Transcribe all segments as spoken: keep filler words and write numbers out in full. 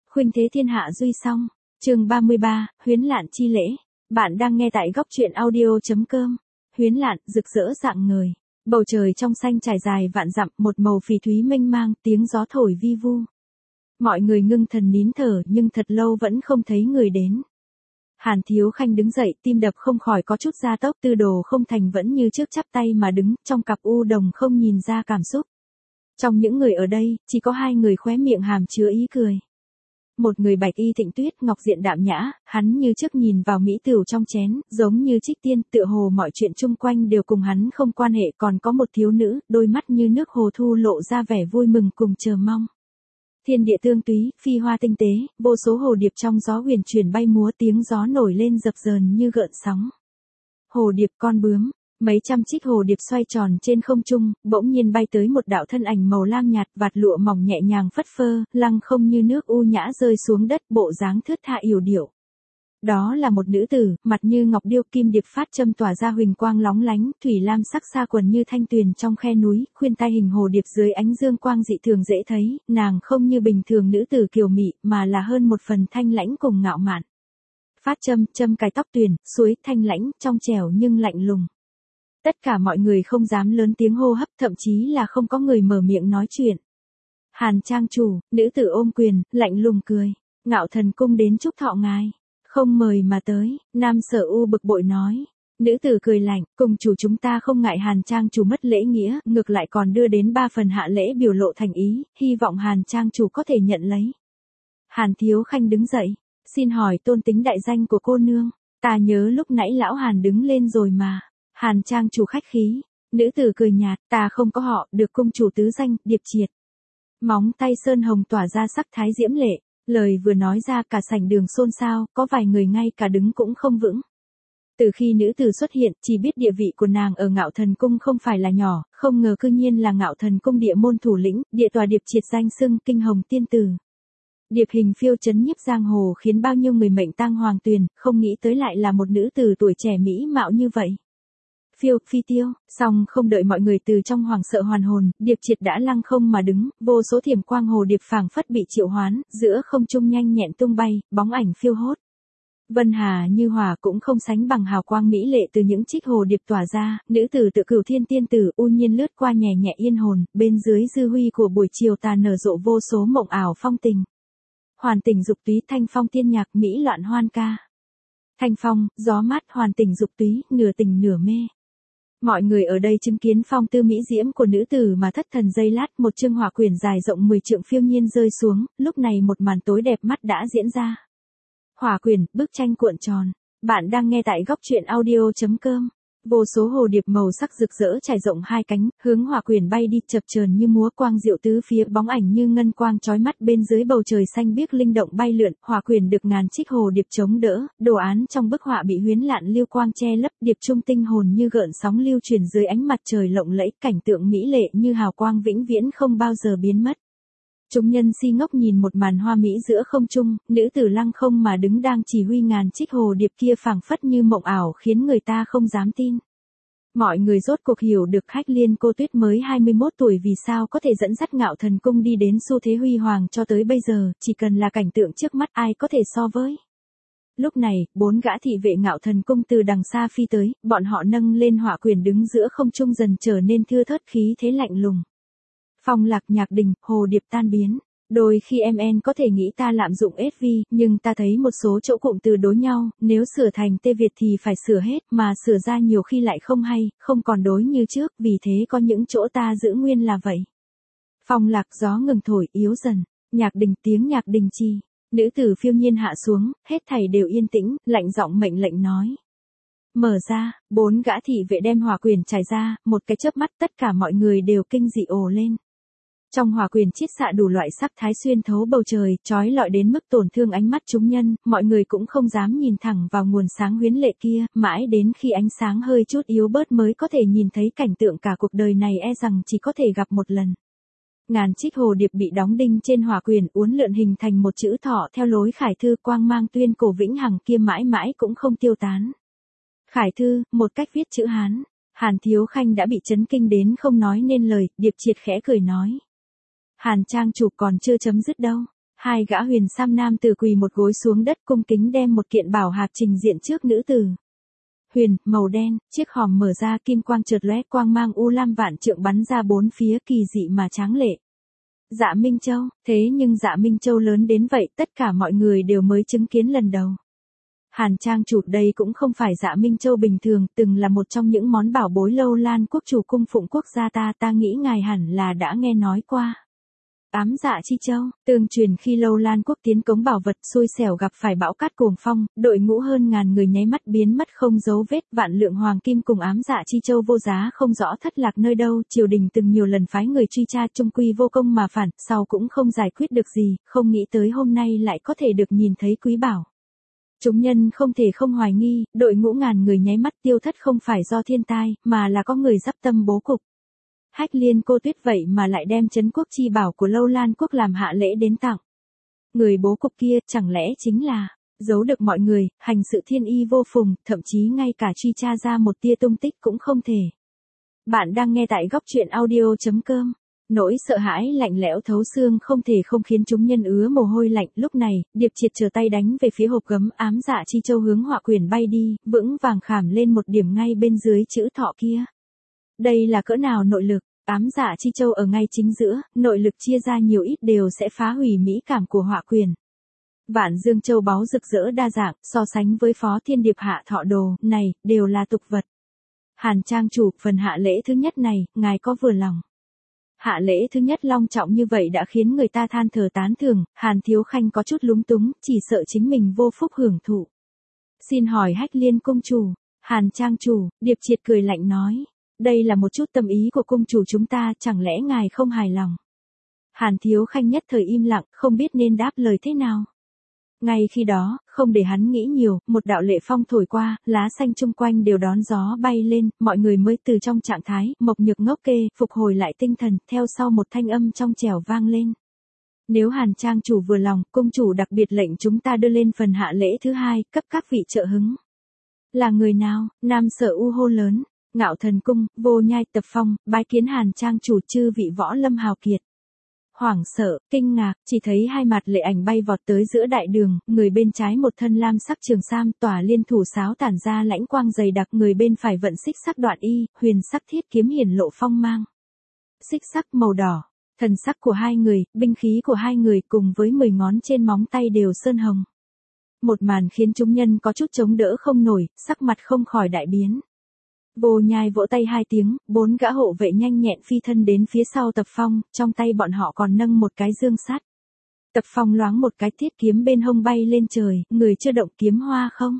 Khuynh thế thiên hạ duy song. Chương ba mươi ba, Huyến Lạn chi lễ. Bạn đang nghe tại góc truyện audio chấm com. Huyến Lạn, rực rỡ rạng ngời. Bầu trời trong xanh trải dài vạn dặm, một màu phỉ thúy mênh mang, tiếng gió thổi vi vu. Mọi người ngưng thần nín thở, nhưng thật lâu vẫn không thấy người đến. Hàn Thiếu Khanh đứng dậy, tim đập không khỏi có chút gia tốc. Tư Đồ Không Thành vẫn như trước chắp tay mà đứng, trong cặp u đồng không nhìn ra cảm xúc. Trong những người ở đây, chỉ có hai người khóe miệng hàm chứa ý cười. Một người bạch y thịnh tuyết, ngọc diện đạm nhã, hắn như trước nhìn vào mỹ tửu trong chén, giống như trích tiên, tựa hồ mọi chuyện chung quanh đều cùng hắn không quan hệ. Còn có một thiếu nữ, đôi mắt như nước hồ thu lộ ra vẻ vui mừng cùng chờ mong. Thiên địa tương túy, phi hoa tinh tế, vô số hồ điệp trong gió huyền chuyển bay múa, tiếng gió nổi lên dập dờn như gợn sóng. Hồ điệp con bướm, mấy trăm chiếc hồ điệp xoay tròn trên không trung, bỗng nhiên bay tới một đạo thân ảnh màu lam nhạt, vạt lụa mỏng nhẹ nhàng phất phơ, lăng không như nước u nhã rơi xuống đất, bộ dáng thướt tha yểu điệu. Đó là một nữ tử, mặt như ngọc điêu, kim điệp phát châm tỏa ra huỳnh quang lóng lánh, thủy lam sắc xa quần như thanh tuyền trong khe núi, khuyên tai hình hồ điệp dưới ánh dương quang dị thường dễ thấy. Nàng không như bình thường nữ tử kiều mị, mà là hơn một phần thanh lãnh cùng ngạo mạn. Phát châm, châm cài tóc tuyền, suối, thanh lãnh, trong trẻo nhưng lạnh lùng. Tất cả mọi người không dám lớn tiếng hô hấp, thậm chí là không có người mở miệng nói chuyện. Hàn trang chủ, nữ tử ôm quyền, lạnh lùng cười. Ngạo Thần cung đến chúc thọ ngài. Không mời mà tới, Nam Sở U bực bội nói. Nữ tử cười lạnh, cùng chủ chúng ta không ngại Hàn trang chủ mất lễ nghĩa, ngược lại còn đưa đến ba phần hạ lễ biểu lộ thành ý, hy vọng Hàn trang chủ có thể nhận lấy. Hàn Thiếu Khanh đứng dậy, xin hỏi tôn tính đại danh của cô nương. Ta nhớ lúc nãy lão Hàn đứng lên rồi mà. Hàn trang chủ khách khí. Nữ tử cười nhạt, ta không có họ, được cung chủ tứ danh, Điệp Triệt. Móng tay sơn hồng tỏa ra sắc thái diễm lệ. Lời vừa nói ra cả sảnh đường xôn xao, có vài người ngay cả đứng cũng không vững. Từ khi nữ tử xuất hiện, chỉ biết địa vị của nàng ở Ngạo Thần cung không phải là nhỏ, không ngờ cư nhiên là Ngạo Thần cung địa môn thủ lĩnh, địa tòa Điệp Triệt danh xưng kinh hồng tiên tử. Điệp hình phiêu chấn nhiếp giang hồ khiến bao nhiêu người mệnh tang hoàng tuyền, không nghĩ tới lại là một nữ tử tuổi trẻ mỹ mạo như vậy. Phiêu, phi tiêu, song không đợi mọi người từ trong hoàng sợ hoàn hồn, Điệp Triệt đã lăng không mà đứng, vô số thiểm quang hồ điệp phảng phất bị triệu hoán, giữa không trung nhanh nhẹn tung bay, bóng ảnh phiêu hốt. Vân hà như hỏa cũng không sánh bằng hào quang mỹ lệ từ những chiếc hồ điệp tỏa ra, nữ tử tự Cửu Thiên tiên tử u nhiên lướt qua nhẹ nhẹ yên hồn, bên dưới dư huy của buổi chiều tà nở rộ vô số mộng ảo phong tình. Hoàn tình dục túy, thanh phong tiên nhạc, mỹ loạn hoan ca. Thanh phong, gió mát, hoàn tình dục túy, nửa tình nửa mê. Mọi người ở đây chứng kiến phong tư mỹ diễm của nữ tử mà thất thần giây lát, một chương hỏa quyển dài rộng mười trượng phiêu nhiên rơi xuống, lúc này một màn tối đẹp mắt đã diễn ra. Hỏa quyển, bức tranh cuộn tròn. Bạn đang nghe tại góc truyện audio chấm com. Vô số hồ điệp màu sắc rực rỡ trải rộng hai cánh, hướng hỏa quyển bay đi, chập chờn như múa, quang diệu tứ phía, bóng ảnh như ngân quang chói mắt bên dưới bầu trời xanh biếc linh động bay lượn. Hỏa quyển được ngàn chiếc hồ điệp chống đỡ, đồ án trong bức họa bị huyến lạn lưu quang che lấp, điệp trung tinh hồn như gợn sóng lưu truyền dưới ánh mặt trời lộng lẫy, cảnh tượng mỹ lệ như hào quang vĩnh viễn không bao giờ biến mất. Chúng nhân si ngốc nhìn một màn hoa mỹ giữa không trung, nữ tử lăng không mà đứng đang chỉ huy ngàn chiếc hồ điệp kia phảng phất như mộng ảo khiến người ta không dám tin. Mọi người rốt cuộc hiểu được Hách Liên cô Tuyết mới hai mươi mốt tuổi vì sao có thể dẫn dắt Ngạo Thần cung đi đến xu thế huy hoàng cho tới bây giờ, chỉ cần là cảnh tượng trước mắt ai có thể so với. Lúc này, bốn gã thị vệ Ngạo Thần cung từ đằng xa phi tới, bọn họ nâng lên hỏa quyển đứng giữa không trung dần trở nên thưa thớt khí thế lạnh lùng. Phong Lạc Nhạc Đình, hồ điệp tan biến. Đôi khi em en có thể nghĩ ta lạm dụng ét vê, nhưng ta thấy một số chỗ cụm từ đối nhau, nếu sửa thành tê Việt thì phải sửa hết, mà sửa ra nhiều khi lại không hay, không còn đối như trước, vì thế có những chỗ ta giữ nguyên là vậy. Phong Lạc, gió ngừng thổi, yếu dần. Nhạc Đình, tiếng nhạc đình chi. Nữ tử phiêu nhiên hạ xuống, hết thảy đều yên tĩnh, lạnh giọng mệnh lệnh nói. Mở ra, bốn gã thị vệ đem hỏa quyển trải ra, một cái chớp mắt tất cả mọi người đều kinh dị ồ lên. Trong hỏa quyển chiết xạ đủ loại sắc thái xuyên thấu bầu trời, chói lọi đến mức tổn thương ánh mắt chúng nhân, mọi người cũng không dám nhìn thẳng vào nguồn sáng huyến lệ kia, mãi đến khi ánh sáng hơi chút yếu bớt mới có thể nhìn thấy cảnh tượng cả cuộc đời này e rằng chỉ có thể gặp một lần. Ngàn chiếc hồ điệp bị đóng đinh trên hỏa quyển uốn lượn hình thành một chữ thọ theo lối khải thư, quang mang tuyên cổ vĩnh hằng kia mãi mãi cũng không tiêu tán. Khải thư, một cách viết chữ Hán. Hàn Thiếu Khanh đã bị chấn kinh đến không nói nên lời, Điệp Triệt khẽ cười nói. Hàn trang chủ còn chưa chấm dứt đâu. Hai gã huyền sam nam tử quỳ một gối xuống đất cung kính đem một kiện bảo hạc trình diện trước nữ tử. Huyền, màu đen, chiếc hòm mở ra kim quang chợt lóe quang mang u lam vạn trượng bắn ra bốn phía kỳ dị mà tráng lệ. Dạ Minh Châu, thế nhưng Dạ Minh Châu lớn đến vậy tất cả mọi người đều mới chứng kiến lần đầu. Hàn trang chủ đây cũng không phải Dạ Minh Châu bình thường, từng là một trong những món bảo bối Lâu Lan quốc chủ cung phụng quốc gia ta, ta nghĩ ngài hẳn là đã nghe nói qua. Ám Dạ Chi Châu, tương truyền khi Lâu Lan quốc tiến cống bảo vật xui xẻo gặp phải bão cát cuồng phong, đội ngũ hơn ngàn người nháy mắt biến mất không dấu vết, vạn lượng hoàng kim cùng Ám Dạ Chi Châu vô giá không rõ thất lạc nơi đâu, triều đình từng nhiều lần phái người truy tra chung quy vô công mà phản, sau cũng không giải quyết được gì, không nghĩ tới hôm nay lại có thể được nhìn thấy quý bảo. Chúng nhân không thể không hoài nghi, đội ngũ ngàn người nháy mắt tiêu thất không phải do thiên tai, mà là có người dắp tâm bố cục. Hách Liên cô tuyết vậy mà lại đem trấn quốc chi bảo của Lâu Lan quốc làm hạ lễ đến tặng. Người bố cục kia chẳng lẽ chính là, giấu được mọi người, hành sự thiên y vô phùng, thậm chí ngay cả truy tra ra một tia tung tích cũng không thể. Bạn đang nghe tại góc truyện audio chấm com. Nỗi sợ hãi lạnh lẽo thấu xương không thể không khiến chúng nhân ứa mồ hôi lạnh, lúc này, Điệp Triệt trở tay đánh về phía hộp gấm Ám Dạ Chi Châu hướng họa quyển bay đi, vững vàng khảm lên một điểm ngay bên dưới chữ thọ kia. Đây là cỡ nào nội lực, Ám Dạ Chi Châu ở ngay chính giữa, nội lực chia ra nhiều ít đều sẽ phá hủy mỹ cảm của họa quyển. Vạn Dương Châu báu rực rỡ đa dạng, so sánh với Phó Thiên Điệp hạ thọ đồ, này, đều là tục vật. Hàn trang chủ, phần hạ lễ thứ nhất này, ngài có vừa lòng? Hạ lễ thứ nhất long trọng như vậy đã khiến người ta than thở tán thưởng, Hàn Thiếu Khanh có chút lúng túng, chỉ sợ chính mình vô phúc hưởng thụ. Xin hỏi Hách Liên công chủ, Hàn trang chủ, Điệp Triệt cười lạnh nói, đây là một chút tâm ý của cung chủ chúng ta, chẳng lẽ ngài không hài lòng? Hàn Thiếu Khanh nhất thời im lặng, không biết nên đáp lời thế nào. Ngay khi đó, không để hắn nghĩ nhiều, một đạo lệ phong thổi qua, lá xanh chung quanh đều đón gió bay lên, mọi người mới từ trong trạng thái, mộc nhược ngốc kê, phục hồi lại tinh thần, theo sau một thanh âm trong trẻo vang lên. Nếu Hàn trang chủ vừa lòng, cung chủ đặc biệt lệnh chúng ta đưa lên phần hạ lễ thứ hai, cấp các vị trợ hứng. Là người nào? Nam Sở U hô lớn, Ngạo Thần Cung, Vô Nhai Tập Phong, bái kiến Hàn trang chủ chư vị võ lâm hào kiệt. Hoảng sợ, kinh ngạc, chỉ thấy hai mặt lệ ảnh bay vọt tới giữa đại đường, người bên trái một thân lam sắc trường sam tỏa liên thủ sáo tản ra lãnh quang dày đặc, người bên phải vận xích sắc đoạn y, huyền sắc thiết kiếm hiển lộ phong mang. Xích sắc màu đỏ, thần sắc của hai người, binh khí của hai người cùng với mười ngón trên móng tay đều sơn hồng. Một màn khiến chúng nhân có chút chống đỡ không nổi, sắc mặt không khỏi đại biến. Vô Nhai vỗ tay hai tiếng, bốn gã hộ vệ nhanh nhẹn phi thân đến phía sau Tập Phong, trong tay bọn họ còn nâng một cái dương sắt. Tập Phong loáng một cái thiết kiếm bên hông bay lên trời, người chưa động kiếm hoa không?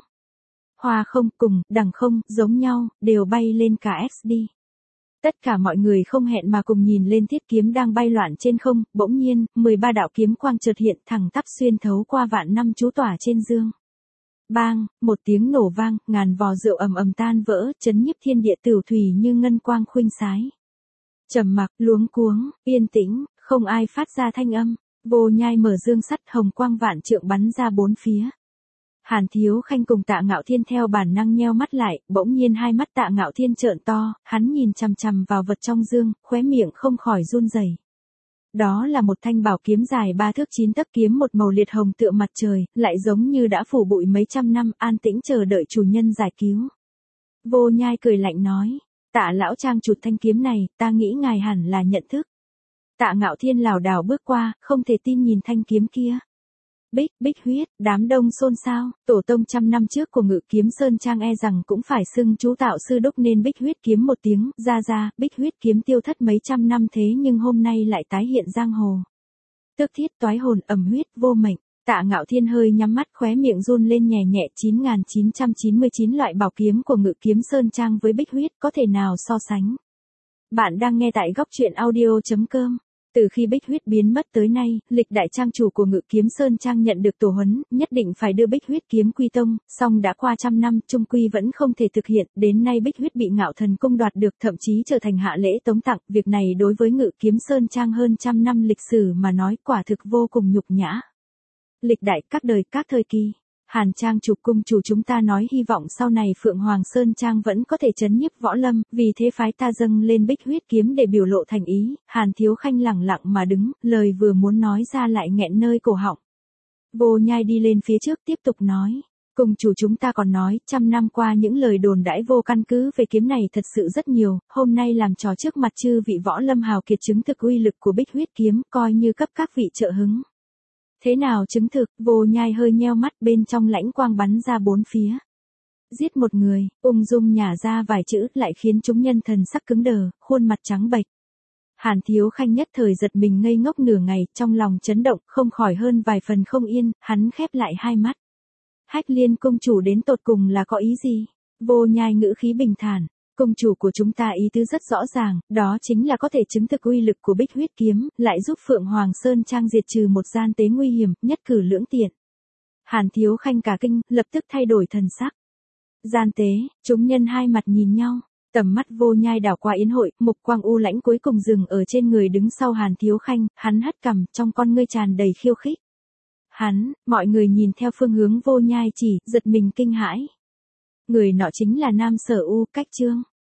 Hoa không, cùng, đằng không, giống nhau, đều bay lên cả ét đê. Tất cả mọi người không hẹn mà cùng nhìn lên thiết kiếm đang bay loạn trên không, bỗng nhiên, mười ba đạo kiếm quang chợt hiện thẳng tắp xuyên thấu qua vạn năm chú tỏa trên dương. Bang, một tiếng nổ vang, ngàn vò rượu ầm ầm tan vỡ, chấn nhiếp thiên địa tửu thủy như ngân quang khuynh sái. Trầm mặc, luống cuống, yên tĩnh, không ai phát ra thanh âm. Vô Nhai mở dương sắt, hồng quang vạn trượng bắn ra bốn phía. Hàn Thiếu Khanh cùng Tạ Ngạo Thiên theo bản năng nheo mắt lại, bỗng nhiên hai mắt Tạ Ngạo Thiên trợn to, hắn nhìn chằm chằm vào vật trong dương, khóe miệng không khỏi run rẩy. Đó là một thanh bảo kiếm dài ba thước chín tấc, kiếm một màu liệt hồng tựa mặt trời, lại giống như đã phủ bụi mấy trăm năm, an tĩnh chờ đợi chủ nhân giải cứu. Vô Nhai cười lạnh nói, Tạ lão trang chụt thanh kiếm này, ta nghĩ ngài hẳn là nhận thức. Tạ Ngạo Thiên lảo đảo bước qua, không thể tin nhìn thanh kiếm kia. Bích, bích huyết, đám đông xôn xao, tổ tông trăm năm trước của Ngự Kiếm Sơn Trang e rằng cũng phải xưng chú tạo sư đúc nên bích huyết kiếm một tiếng, ra ra, bích huyết kiếm tiêu thất mấy trăm năm thế nhưng hôm nay lại tái hiện giang hồ. Tức thiết toái hồn, ẩm huyết, vô mệnh. Tạ Ngạo Thiên hơi nhắm mắt, khóe miệng run lên nhẹ nhẹ. Chín nghìn chín trăm chín mươi chín loại bảo kiếm của Ngự Kiếm Sơn Trang với bích huyết có thể nào so sánh. Bạn đang nghe tại góc truyện audio chấm com. Từ khi bích huyết biến mất tới nay, lịch đại trang chủ của Ngự Kiếm Sơn Trang nhận được tổ huấn, nhất định phải đưa bích huyết kiếm quy tông, song đã qua trăm năm, trung quy vẫn không thể thực hiện, đến nay bích huyết bị Ngạo Thần Cung đoạt được, thậm chí trở thành hạ lễ tống tặng, việc này đối với Ngự Kiếm Sơn Trang hơn trăm năm lịch sử mà nói quả thực vô cùng nhục nhã. Lịch đại các đời các thời kỳ, Hàn Trang chủ cung chủ chúng ta nói hy vọng sau này Phượng Hoàng Sơn Trang vẫn có thể trấn nhiếp võ lâm, vì thế phái ta dâng lên bích huyết kiếm để biểu lộ thành ý. Hàn Thiếu Khanh lẳng lặng mà đứng, lời vừa muốn nói ra lại nghẹn nơi cổ họng. Vô Nhai đi lên phía trước tiếp tục nói. Cung chủ chúng ta còn nói, trăm năm qua những lời đồn đãi vô căn cứ về kiếm này thật sự rất nhiều, hôm nay làm trò trước mặt chư vị võ lâm hào kiệt chứng thực uy lực của bích huyết kiếm, coi như cấp các vị trợ hứng. Thế nào chứng thực? Vô Nhai hơi nheo mắt, bên trong lãnh quang bắn ra bốn phía. Giết một người, ung dung nhả ra vài chữ lại khiến chúng nhân thần sắc cứng đờ, khuôn mặt trắng bệch. Hàn Thiếu Khanh nhất thời giật mình ngây ngốc nửa ngày, trong lòng chấn động, không khỏi hơn vài phần không yên, hắn khép lại hai mắt. Hách Liên công chủ đến tột cùng là có ý gì? Vô Nhai ngữ khí bình thản. Công chủ của chúng ta ý tứ rất rõ ràng, đó chính là có thể chứng thực uy lực của bích huyết kiếm, lại giúp Phượng Hoàng Sơn Trang diệt trừ một gian tế nguy hiểm, nhất cử lưỡng tiện. Hàn Thiếu Khanh cả kinh, lập tức thay đổi thần sắc. Gian tế, chúng nhân hai mặt nhìn nhau, tầm mắt Vô Nhai đảo qua yến hội, mục quang u lãnh cuối cùng dừng ở trên người đứng sau Hàn Thiếu Khanh, hắn hất cằm, trong con ngươi tràn đầy khiêu khích. Hắn, mọi người nhìn theo phương hướng Vô Nhai chỉ, giật mình kinh hãi. Người nọ chính là Nam Sở U, Cách Trương.